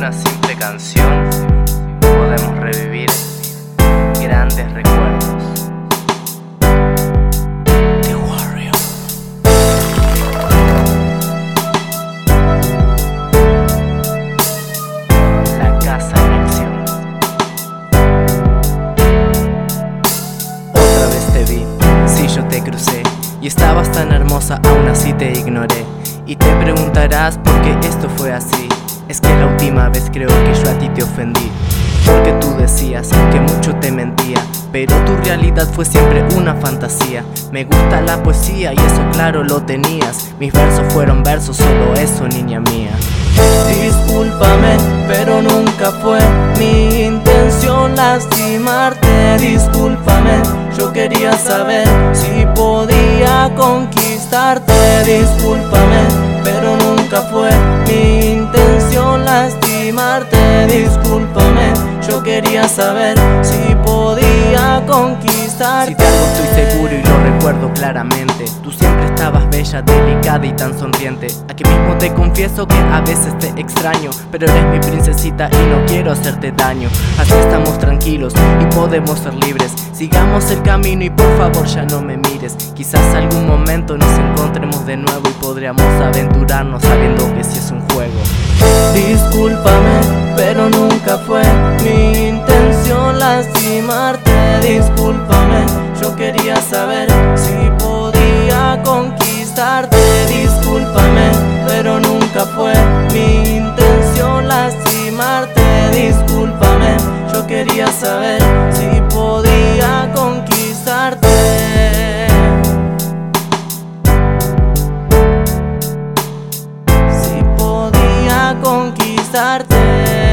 una simple canción podemos revivir grandes recuerdos. The Warrior. La casa en acción. Otra vez te vi, sí, yo te crucé y estabas tan hermosa, aún así te ignoré. Y te preguntarás por qué esto fue así. Es que la última vez creo que yo a ti te ofendí, porque tú decías que mucho te mentía, pero tu realidad fue siempre una fantasía. Me gusta la poesía y eso claro lo tenías. Mis versos fueron versos, solo eso, niña mía. Discúlpame, pero nunca fue mi intención lastimarte. Discúlpame, yo quería saber si podía conquistarte. Discúlpame, pero nunca fue mi intención lastimarte. Discúlpame, yo quería saber si podía conquistarte. Si de algo estoy seguro y lo recuerdo claramente, tú siempre estabas bella, delicada y tan sonriente. Aquí mismo te confieso que a veces te extraño, pero eres mi princesita y no quiero hacerte daño. Así estamos tranquilos y podemos ser libres. Sigamos el camino y por favor ya no me mires. Quizás algún momento nos encontremos de nuevo y podríamos aventurarnos sabiendo que sí es un juego. Discúlpame, pero nunca fue mi intención lastimarte. Discúlpame, yo quería saber si podía conquistarte. Discúlpame, pero nunca fue mi intención lastimarte. Discúlpame, yo quería saber si podía conquistarte. Si podía conquistarte.